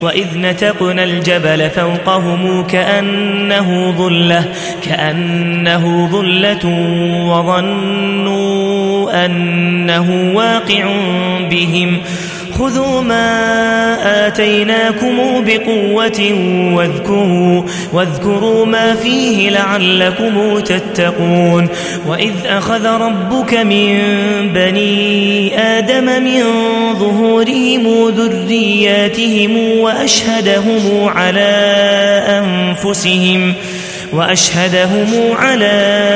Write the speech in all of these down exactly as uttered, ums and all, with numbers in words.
وإذ نتقنا الجبل فوقهم كأنه ظلة كأنه ظلة وظنوا أنه واقع بهم خذوا ما آتيناكم بقوة واذكروا, واذكروا ما فيه لعلكم تتقون وإذ أخذ ربك من بني آدم من ظهورهم ذرياتهم وأشهدهم على أنفسهم وأشهدهم على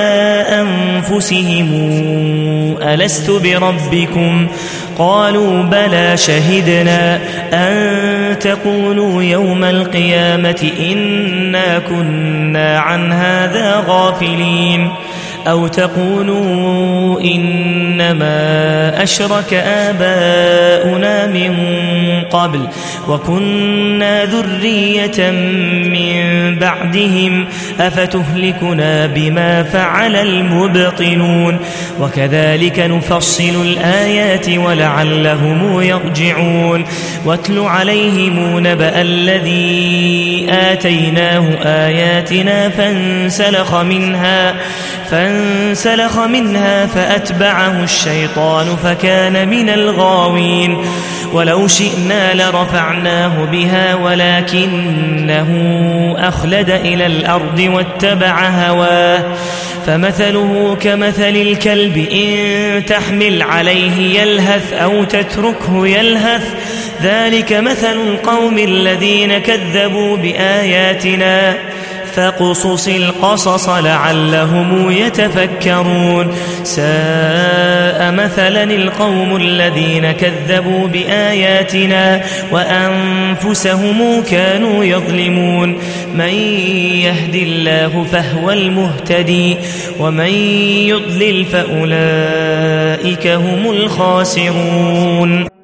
أنفسهم ألست بربكم قالوا بلى شهدنا أن تقولوا يوم القيامة إنا كنا عن هذا غافلين أو تقولوا إنما أشرك آباؤنا من قبل وكنا ذرية من بعدهم أفتهلكنا بما فعل المبطلون وكذلك نفصل الآيات ولعلهم يرجعون واتل عليهم نبأ الذي آتيناه آياتنا فانسلخ منها فانسلخ منها فأتبعه الشيطان فكان من الغاوين ولو شئنا لرفعناه بها ولكنه أخلد إلى الأرض واتبع هواه فمثله كمثل الكلب إن تحمل عليه يلهث أو تتركه يلهث ذلك مثل القوم الذين كذبوا بآياتنا فاقصص القصص لعلهم يتفكرون ساء مثلا القوم الذين كذبوا بآياتنا وأنفسهم كانوا يظلمون من يهد الله فهو المهتدي ومن يضلل فأولئك هم الخاسرون.